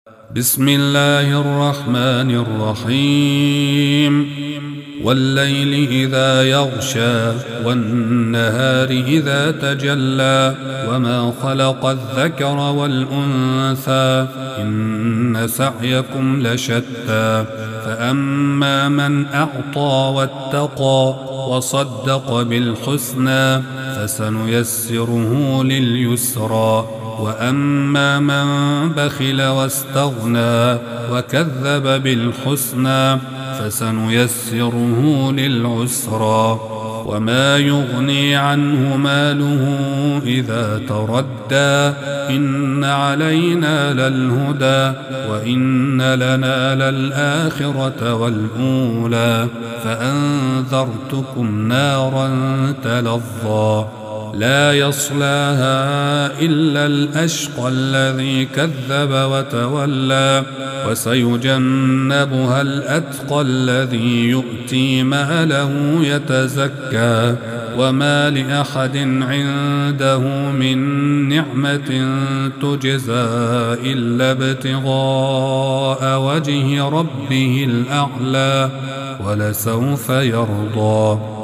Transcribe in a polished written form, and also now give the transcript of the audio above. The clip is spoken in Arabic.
بسم الله الرحمن الرحيم والليل إذا يغشى والنهار إذا تجلى وما خلق الذكر والأنثى إن سعيكم لشتى فأما من أعطى واتقى وصدق بالحسنى فسنيسره لليسرى وأما من بخل واستغنى وكذب بالحسنى فسنيسره للعسرى وما يغني عنه ماله إذا تردى إن علينا للهدى وإن لنا للآخرة والأولى فأنذرتكم نارا تلظى لا يصلاها إلا الأشقى الذي كذب وتولى وسيجنبها الأتقى الذي يؤتي ماله يتزكى وما لأحد عنده من نعمة تجزى إلا ابتغاء وجه ربه الأعلى ولسوف يرضى